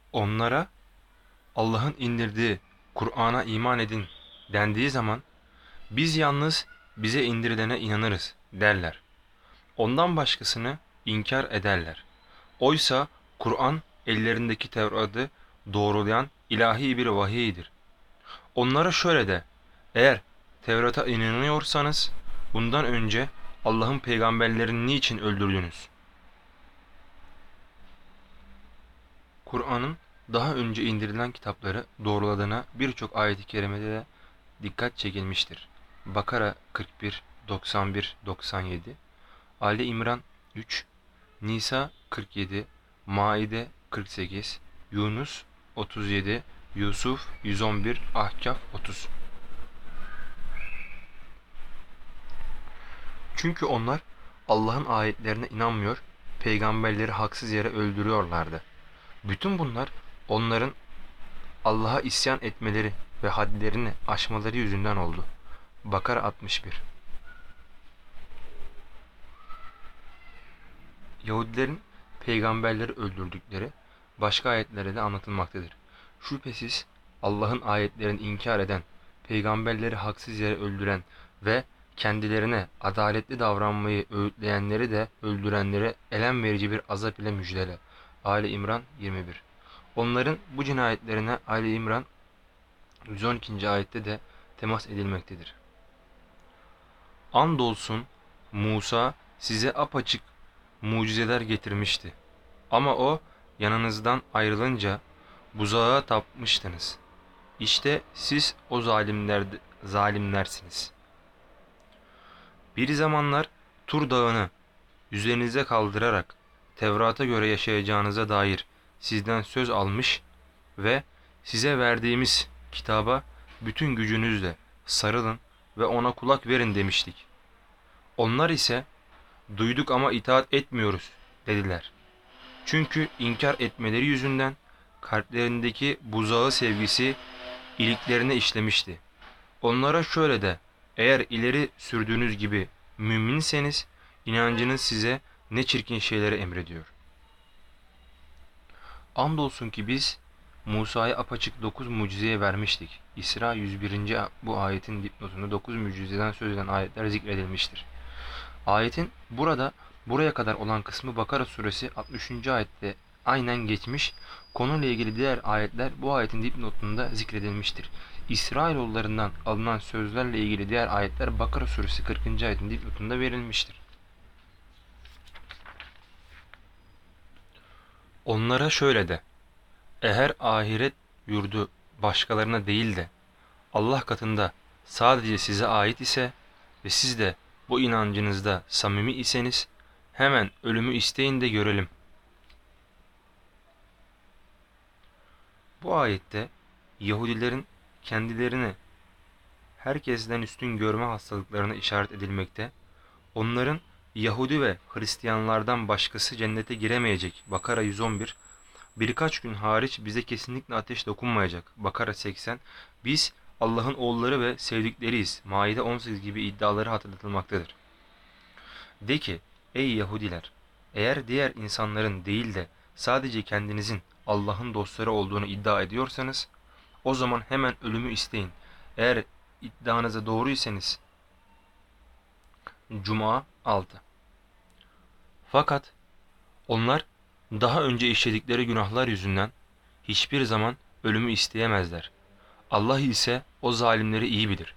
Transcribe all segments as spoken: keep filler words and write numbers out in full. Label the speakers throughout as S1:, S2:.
S1: Onlara Allah'ın indirdiği Kur'an'a iman edin dendiği zaman biz yalnız bize indirilene inanırız derler. Ondan başkasını inkar ederler. Oysa Kur'an ellerindeki Tevrat'ı doğrulayan ilahi bir vahiydir. Onlara şöyle de, eğer Tevrat'a inanıyorsanız bundan önce Allah'ın peygamberlerini niçin öldürdünüz? Kur'an'ın daha önce indirilen kitapları doğruladığına birçok ayet-i kerimede de dikkat çekilmiştir. Bakara kırk bir, doksan bir, doksan yedi, Ali İmran üç, Nisa kırk yedi, Maide kırk sekiz, Yunus otuz yedi, Yusuf yüz on bir, Ahkaf otuz. Çünkü onlar Allah'ın ayetlerine inanmıyor, peygamberleri haksız yere öldürüyorlardı. Bütün bunlar onların Allah'a isyan etmeleri ve hadlerini aşmaları yüzünden oldu. Bakara altmış bir. Yahudilerin peygamberleri öldürdükleri başka ayetlerde de anlatılmaktadır. Şüphesiz Allah'ın ayetlerini inkar eden, peygamberleri haksız yere öldüren ve kendilerine adaletli davranmayı öğütleyenleri de öldürenlere elem verici bir azap ile müjdele. Ali İmran yirmi bir. Onların bu cinayetlerine Ali İmran yüz on ikinci ayette de temas edilmektedir. Andolsun Musa size apaçık mucizeler getirmişti. Ama o yanınızdan ayrılınca buzağa tapmıştınız. İşte siz o zalimler, zalimlersiniz. Bir zamanlar Tur Dağı'nı üzerinize kaldırarak Tevrat'a göre yaşayacağınıza dair sizden söz almış ve size verdiğimiz kitaba bütün gücünüzle sarılın ve ona kulak verin demiştik. Onlar ise duyduk ama itaat etmiyoruz dediler. Çünkü inkar etmeleri yüzünden kalplerindeki buzağı sevgisi iliklerine işlemişti. Onlara şöyle de, eğer ileri sürdüğünüz gibi müminseniz inancınız size ne çirkin şeyleri emrediyor. Andolsun ki biz Musa'ya apaçık dokuz mucizeye vermiştik. İsra yüz birinci bu ayetin dipnotunda dokuz mucizeden söz eden ayetler zikredilmiştir. Ayetin burada buraya kadar olan kısmı Bakara suresi altmışıncı ayette aynen geçmiş, konuyla ilgili diğer ayetler bu ayetin dipnotunda zikredilmiştir. İsrailoğullarından alınan sözlerle ilgili diğer ayetler Bakara suresi kırkıncı ayetin dipnotunda verilmiştir. Onlara şöyle de, eğer ahiret yurdu başkalarına değil de Allah katında sadece size ait ise ve siz de bu inancınızda samimi iseniz hemen ölümü isteyin de görelim. Bu ayette Yahudilerin kendilerini herkesten üstün görme hastalıklarına işaret edilmekte, onların Yahudi ve Hristiyanlardan başkası cennete giremeyecek Bakara yüz on bir, birkaç gün hariç bize kesinlikle ateş dokunmayacak Bakara seksen, biz Allah'ın oğulları ve sevdikleriyiz Maide on sekiz gibi iddiaları hatırlatılmaktadır. De ki, ey Yahudiler! Eğer diğer insanların değil de sadece kendinizin Allah'ın dostları olduğunu iddia ediyorsanız, o zaman hemen ölümü isteyin. Eğer iddianıza doğruysanız. Cuma altı. Fakat onlar daha önce işledikleri günahlar yüzünden hiçbir zaman ölümü isteyemezler. Allah ise o zalimleri iyi bilir.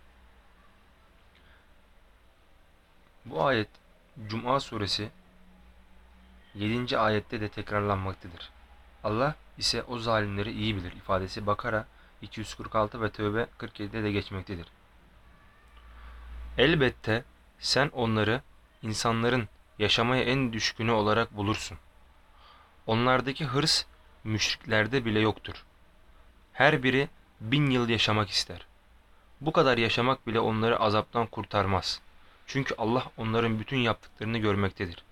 S1: Bu ayet Cuma suresi yedinci ayette de tekrarlanmaktadır. Allah ise o zalimleri iyi bilir ifadesi Bakara iki yüz kırk altı ve Tevbe kırk yedide de geçmektedir. Elbette sen onları insanların yaşamaya en düşkünü olarak bulursun. Onlardaki hırs müşriklerde bile yoktur. Her biri bin yıl yaşamak ister. Bu kadar yaşamak bile onları azaptan kurtarmaz. Çünkü Allah onların bütün yaptıklarını görmektedir.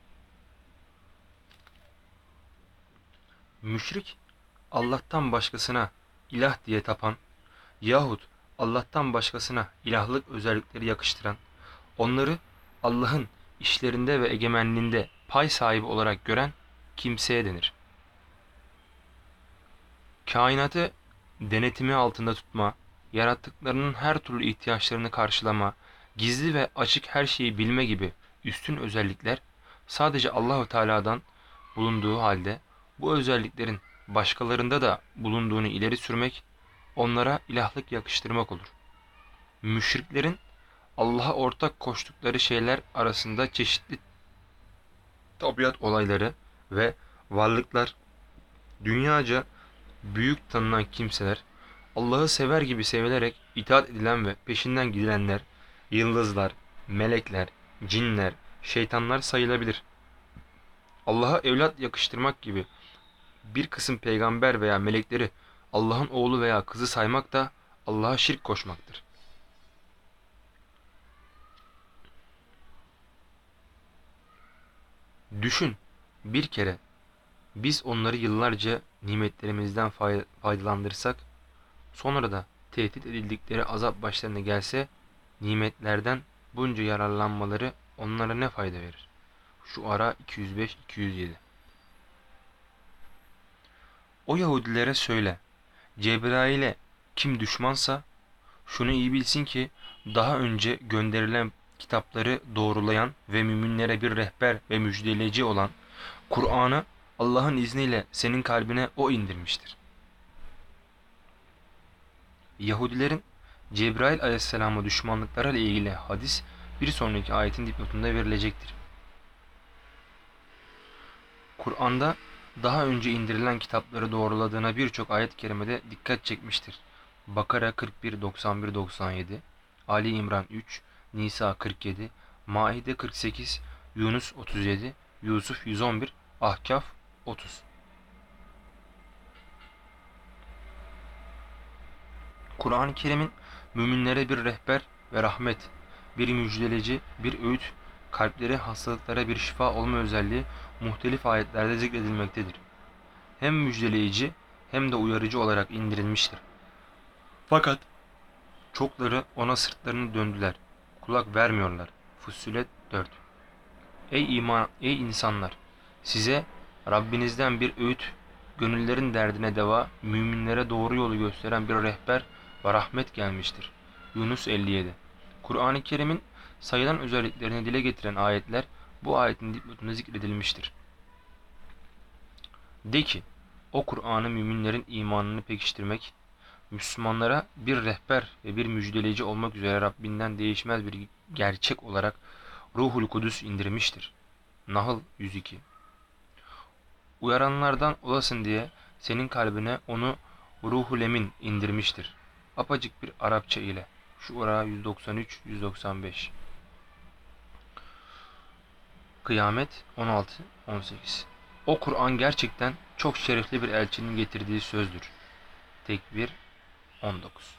S1: Müşrik, Allah'tan başkasına ilah diye tapan yahut Allah'tan başkasına ilahlık özellikleri yakıştıran, onları Allah'ın işlerinde ve egemenliğinde pay sahibi olarak gören kimseye denir. Kainatı denetimi altında tutma, yarattıklarının her türlü ihtiyaçlarını karşılama, gizli ve açık her şeyi bilme gibi üstün özellikler sadece Allahu Teala'dan bulunduğu halde bu özelliklerin başkalarında da bulunduğunu ileri sürmek, onlara ilahlık yakıştırmak olur. Müşriklerin Allah'a ortak koştukları şeyler arasında çeşitli tabiat olayları ve varlıklar, dünyaca büyük tanınan kimseler, Allah'ı sever gibi sevilerek itaat edilen ve peşinden gidilenler, yıldızlar, melekler, cinler, şeytanlar sayılabilir. Allah'a evlat yakıştırmak gibi bir kısım peygamber veya melekleri Allah'ın oğlu veya kızı saymak da Allah'a şirk koşmaktır. Düşün, bir kere biz onları yıllarca nimetlerimizden faydalandırsak, sonra da tehdit edildikleri azap başlarına gelse, nimetlerden bunca yararlanmaları onlara ne fayda verir? Şuara iki yüz beş iki yüz yedi. O Yahudilere söyle, Cebrail'e kim düşmansa, şunu iyi bilsin ki, daha önce gönderilen kitapları doğrulayan ve müminlere bir rehber ve müjdeleyici olan Kur'an'ı Allah'ın izniyle senin kalbine O indirmiştir. Yahudilerin Cebrail aleyhisselama düşmanlıkları ile ilgili hadis bir sonraki ayetin dipnotunda verilecektir. Kur'an'da daha önce indirilen kitapları doğruladığına birçok ayet-i kerimede dikkat çekmiştir. Bakara kırk bir doksan bir doksan yedi, Ali İmran üç, Nisa kırk yedi, Maide kırk sekiz, Yunus otuz yedi, Yusuf yüz on bir, Ahkaf otuz. Kur'an-ı Kerim'in müminlere bir rehber ve rahmet, bir müjdeleyici, bir öğüt, kalpleri hastalıklara bir şifa olma özelliği muhtelif ayetlerde zikredilmektedir. Hem müjdeleyici hem de uyarıcı olarak indirilmiştir. Fakat çokları ona sırtlarını döndüler, kulak vermiyorlar. Fussilet dört. Ey iman, ey insanlar! Size Rabbinizden bir öğüt, gönüllerin derdine deva, müminlere doğru yolu gösteren bir rehber ve rahmet gelmiştir. Yunus elli yedi. Kur'an-ı Kerim'in sayılan özelliklerini dile getiren ayetler bu ayetin dipnotunda zikredilmiştir. De ki, o Kur'an'ı müminlerin imanını pekiştirmek, Müslümanlara bir rehber ve bir müjdeleyici olmak üzere Rabbinden değişmez bir gerçek olarak Ruhul Kudüs indirmiştir. Nahl yüz iki. Uyaranlardan olasın diye senin kalbine onu Ruhul Emin indirmiştir. Apacık bir Arapça ile. Şura yüz doksan üç yüz doksan beş. Kıyamet on altı on sekiz. O Kur'an gerçekten çok şerefli bir elçinin getirdiği sözdür. Tekvir on dokuz.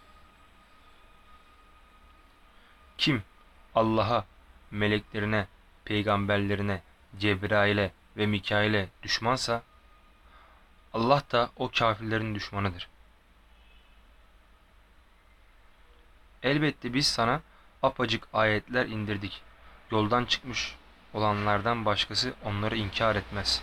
S1: Kim Allah'a, meleklerine, peygamberlerine, Cebrail'e ve Mikail'e düşmansa, Allah da o kafirlerin düşmanıdır. Elbette biz sana apacık ayetler indirdik. Yoldan çıkmış olanlardan başkası onları inkar etmez.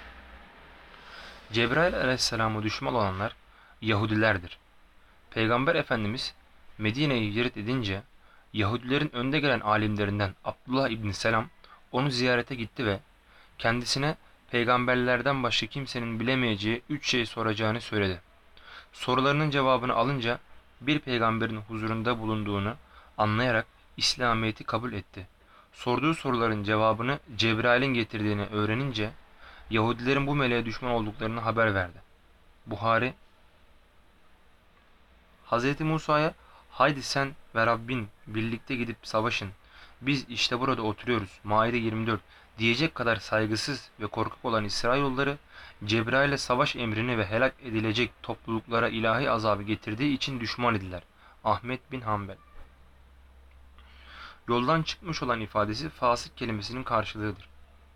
S1: Cebrail aleyhisselama düşman olanlar Yahudilerdir. Peygamber Efendimiz Medine'yi hicret edince Yahudilerin önde gelen alimlerinden Abdullah İbni Selam onu ziyarete gitti ve kendisine peygamberlerden başka kimsenin bilemeyeceği üç şey soracağını söyledi. Sorularının cevabını alınca bir peygamberin huzurunda bulunduğunu anlayarak İslamiyet'i kabul etti. Sorduğu soruların cevabını Cebrail'in getirdiğini öğrenince Yahudilerin bu meleğe düşman olduklarını haber verdi. Buhari, Hz. Musa'ya haydi sen ve Rabbin birlikte gidip savaşın, biz işte burada oturuyoruz Maide yirmi dört diyecek kadar saygısız ve korkak olan İsrailoğulları Cebrail'e savaş emrini ve helak edilecek topluluklara ilahi azabı getirdiği için düşman idiler. Ahmet bin Hanbel. Yoldan çıkmış olan ifadesi fasık kelimesinin karşılığıdır.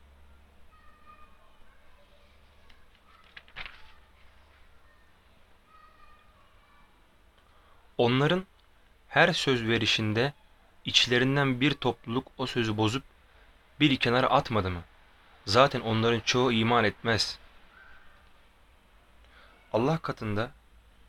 S1: Onların her söz verişinde içlerinden bir topluluk o sözü bozup bir kenara atmadı mı? Zaten onların çoğu iman etmez. Allah katında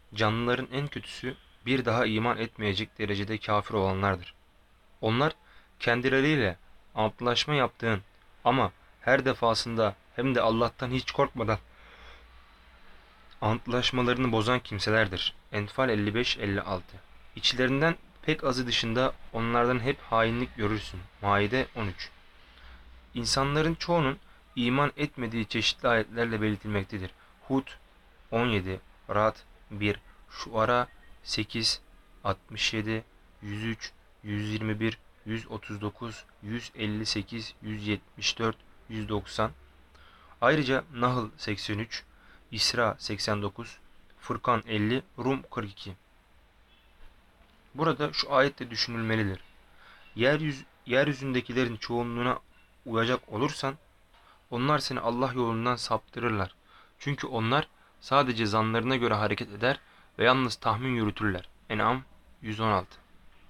S1: canlıların en kötüsü bir daha iman etmeyecek derecede kafir olanlardır. Onlar kendileriyle antlaşma yaptığın ama her defasında hem de Allah'tan hiç korkmadan antlaşmalarını bozan kimselerdir. Enfal elli beş elli altı. İçlerinden pek azı dışında onlardan hep hainlik görürsün. Maide on üç. İnsanların çoğunun iman etmediği çeşitli ayetlerle belirtilmektedir. Hud on yedi, Ra'd bir, Şuara sekiz, altmış yedi, yüz üç, yüz yirmi bir, yüz otuz dokuz, yüz elli sekiz, yüz yetmiş dört, yüz doksan. Ayrıca Nahl seksen üç, İsra seksen dokuz, Furkan elli, Rum kırk iki. Burada şu ayette düşünülmelidir. Yeryüz, yeryüzündekilerin çoğunluğuna uyacak olursan onlar seni Allah yolundan saptırırlar. Çünkü onlar sadece zanlarına göre hareket eder ve yalnız tahmin yürütürler. En'am yüz on altı.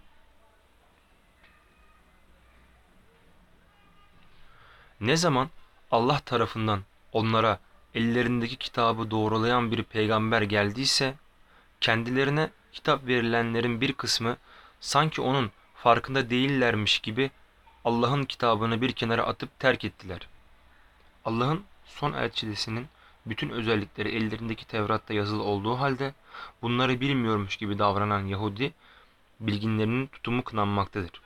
S1: Ne zaman Allah tarafından onlara ellerindeki kitabı doğrulayan bir peygamber geldiyse, kendilerine kitap verilenlerin bir kısmı sanki onun farkında değillermiş gibi Allah'ın kitabını bir kenara atıp terk ettiler. Allah'ın son elçisinin bütün özellikleri ellerindeki Tevrat'ta yazılı olduğu halde bunları bilmiyormuş gibi davranan Yahudi bilginlerinin tutumu kınanmaktadır.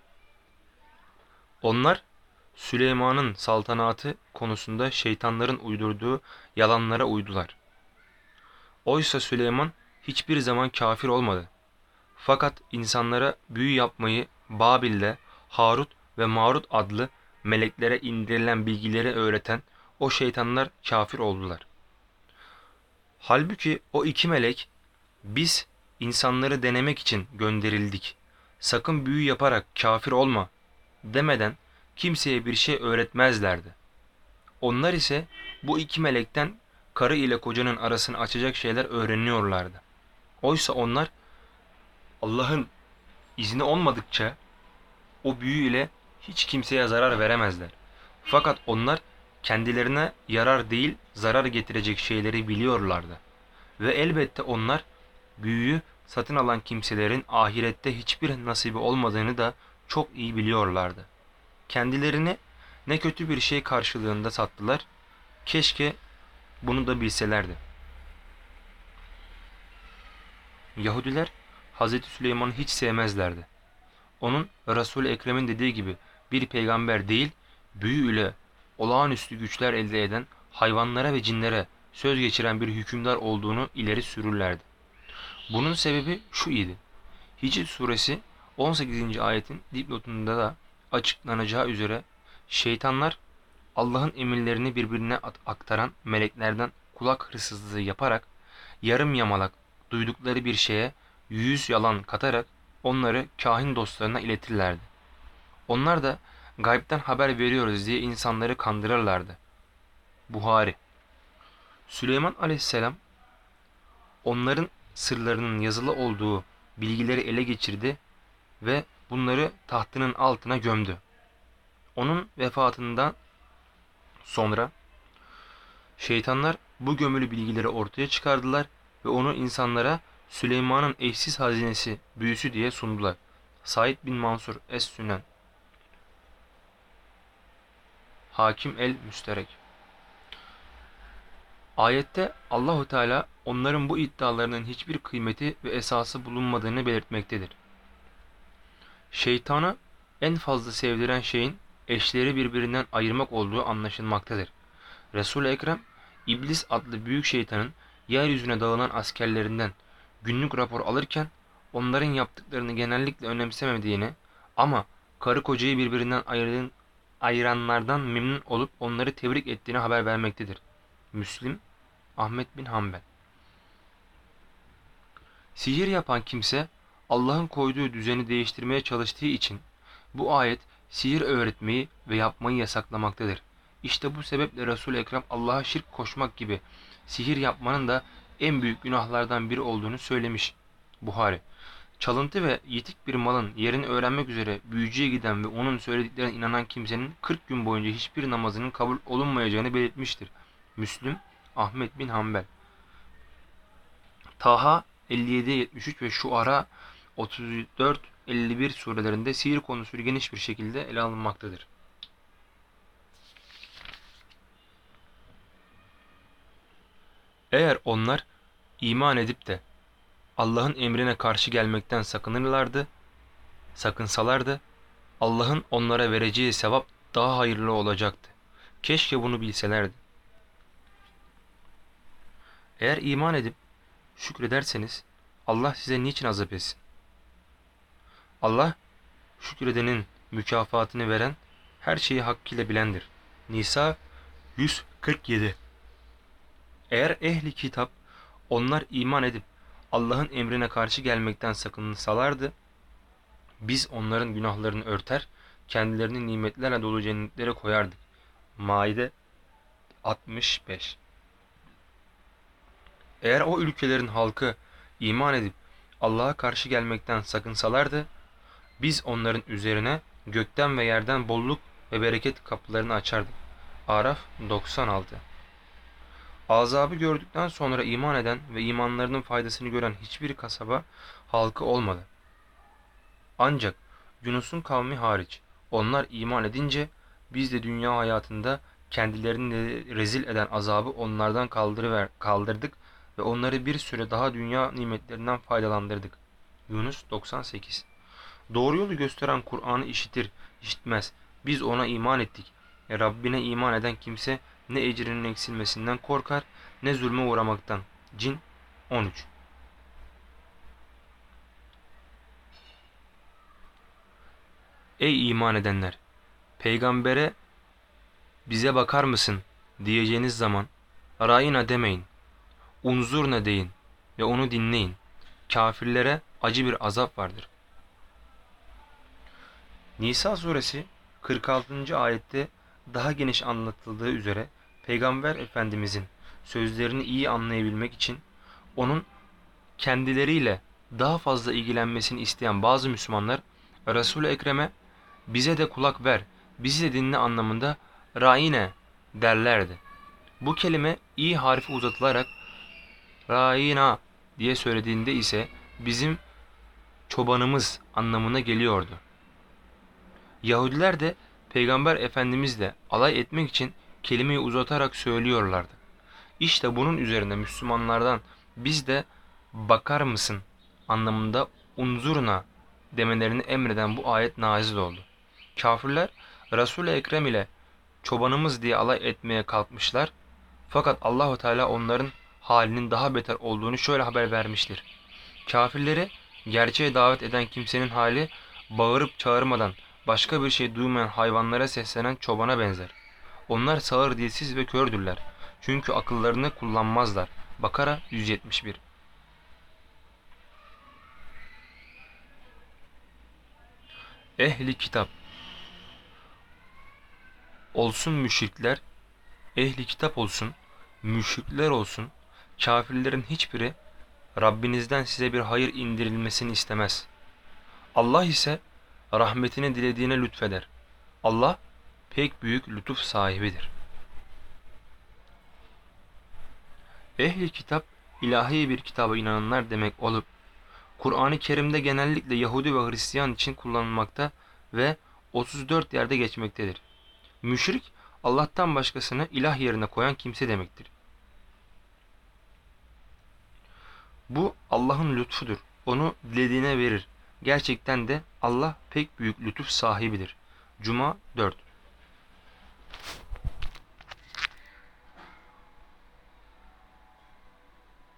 S1: Onlar Süleyman'ın saltanatı konusunda şeytanların uydurduğu yalanlara uydular. Oysa Süleyman hiçbir zaman kafir olmadı. Fakat insanlara büyü yapmayı Babil'de Harut ve Marut adlı meleklere indirilen bilgileri öğreten o şeytanlar kafir oldular. Halbuki o iki melek biz insanları denemek için gönderildik. Sakın büyü yaparak kafir olma demeden kimseye bir şey öğretmezlerdi. Onlar ise bu iki melekten karı ile kocanın arasını açacak şeyler öğreniyorlardı. Oysa onlar Allah'ın izni olmadıkça o büyü ile hiç kimseye zarar veremezler. Fakat onlar kendilerine yarar değil zarar getirecek şeyleri biliyorlardı. Ve elbette onlar büyüyü satın alan kimselerin ahirette hiçbir nasibi olmadığını da çok iyi biliyorlardı. Kendilerini ne kötü bir şey karşılığında sattılar, keşke bunu da bilselerdi. Yahudiler Hazreti Süleyman'ı hiç sevmezlerdi. Onun Resul-i Ekrem'in dediği gibi bir peygamber değil, büyü ile olağanüstü güçler elde eden, hayvanlara ve cinlere söz geçiren bir hükümdar olduğunu ileri sürürlerdi. Bunun sebebi şu idi. Hicr suresi on sekizinci ayetin dipnotunda da açıklanacağı üzere şeytanlar Allah'ın emirlerini birbirine aktaran meleklerden kulak hırsızlığı yaparak yarım yamalak duydukları bir şeye yüz yalan katarak onları kahin dostlarına iletirlerdi. Onlar da gaybden haber veriyoruz diye insanları kandırırlardı. Buhari. Süleyman aleyhisselam onların sırlarının yazılı olduğu bilgileri ele geçirdi ve bunları tahtının altına gömdü. Onun vefatından sonra şeytanlar bu gömülü bilgileri ortaya çıkardılar ve onu insanlara Süleyman'ın eşsiz hazinesi büyüsü diye sundular. Said bin Mansur Es-Sünen, Hakim el-Müsterek. Ayette Allahu Teala onların bu iddialarının hiçbir kıymeti ve esası bulunmadığını belirtmektedir. Şeytanı en fazla sevdiren şeyin eşleri birbirinden ayırmak olduğu anlaşılmaktadır. Resul-i Ekrem, İblis adlı büyük şeytanın yeryüzüne dağılan askerlerinden günlük rapor alırken onların yaptıklarını genellikle önemsemediğini ama karı kocayı birbirinden ayırdığın, ayıranlardan memnun olup onları tebrik ettiğini haber vermektedir. Müslim, Ahmet bin Hanbel. Sihir yapan kimse Allah'ın koyduğu düzeni değiştirmeye çalıştığı için bu ayet sihir öğretmeyi ve yapmayı yasaklamaktadır. İşte bu sebeple Resul-i Ekrem Allah'a şirk koşmak gibi sihir yapmanın da en büyük günahlardan biri olduğunu söylemiş. Buhari. Çalıntı ve yitik bir malın yerini öğrenmek üzere büyücüye giden ve onun söylediklerine inanan kimsenin kırk gün boyunca hiçbir namazının kabul olunmayacağını belirtmiştir. Müslüm, Ahmet bin Hanbel. Taha elli yedi yetmiş üç ve Şuara otuz dört elli bir surelerinde sihir konusu geniş bir şekilde ele alınmaktadır. Eğer onlar iman edip de Allah'ın emrine karşı gelmekten sakınırlardı, sakınsalardı, Allah'ın onlara vereceği sevap daha hayırlı olacaktı. Keşke bunu bilselerdi. Eğer iman edip şükrederseniz Allah size niçin azap etsin? Allah şükredenin mükafatını veren, her şeyi hakkıyla bilendir. Nisa yüz kırk yedi. Eğer ehli kitap onlar iman edip Allah'ın emrine karşı gelmekten sakınsalardı, biz onların günahlarını örter, kendilerini nimetlerle dolu cennetlere koyardık. Maide altmış beş. Eğer o ülkelerin halkı iman edip Allah'a karşı gelmekten sakınsalardı, biz onların üzerine gökten ve yerden bolluk ve bereket kapılarını açardık. Araf doksan altı. Azabı gördükten sonra iman eden ve imanlarının faydasını gören hiçbir kasaba halkı olmadı. Ancak Yunus'un kavmi hariç, onlar iman edince biz de dünya hayatında kendilerini rezil eden azabı onlardan kaldırıver, kaldırdık ve onları bir süre daha dünya nimetlerinden faydalandırdık. Yunus doksan sekiz. Doğru yolu gösteren Kur'an'ı işitir, işitmez. Biz ona iman ettik. E Rabbine iman eden kimse ne ecrinin eksilmesinden korkar, ne zulme uğramaktan. Cin on üç. Ey iman edenler! Peygambere bize bakar mısın diyeceğiniz zaman Ra'ina demeyin, unzurna deyin ve onu dinleyin. Kafirlere acı bir azap vardır. Nisa suresi kırk altıncı ayette daha geniş anlatıldığı üzere Peygamber Efendimizin sözlerini iyi anlayabilmek için onun kendileriyle daha fazla ilgilenmesini isteyen bazı Müslümanlar Resul-i Ekrem'e bize de kulak ver, bizi de dinle anlamında Ra'ine derlerdi. Bu kelime i harfi uzatılarak Ra'ina diye söylediğinde ise bizim çobanımız anlamına geliyordu. Yahudiler de Peygamber Efendimizle alay etmek için kelimeyi uzatarak söylüyorlardı. İşte bunun üzerine Müslümanlardan biz de bakar mısın anlamında unzurna demelerini emreden bu ayet nazil oldu. Kafirler Resul-i Ekrem ile çobanımız diye alay etmeye kalkmışlar. Fakat Allahu Teala onların halinin daha beter olduğunu şöyle haber vermiştir. Kafirleri gerçeğe davet eden kimsenin hali bağırıp çağırmadan başka bir şey duymayan hayvanlara seslenen çobana benzer. Onlar sağır, dilsiz ve kördürler. Çünkü akıllarını kullanmazlar. Bakara yüz yetmiş bir. Ehli kitap olsun müşrikler, ehli kitap olsun, müşrikler olsun, kafirlerin hiçbiri Rabbinizden size bir hayır indirilmesini istemez. Allah ise rahmetini dilediğine lütfeder. Allah pek büyük lütuf sahibidir. Ehli kitap ilahi bir kitaba inananlar demek olup Kur'an-ı Kerim'de genellikle Yahudi ve Hristiyan için kullanılmakta ve otuz dört yerde geçmektedir. Müşrik Allah'tan başkasını ilah yerine koyan kimse demektir. Bu Allah'ın lütfudur. Onu dilediğine verir. Gerçekten de Allah pek büyük lütuf sahibidir. Cuma dört.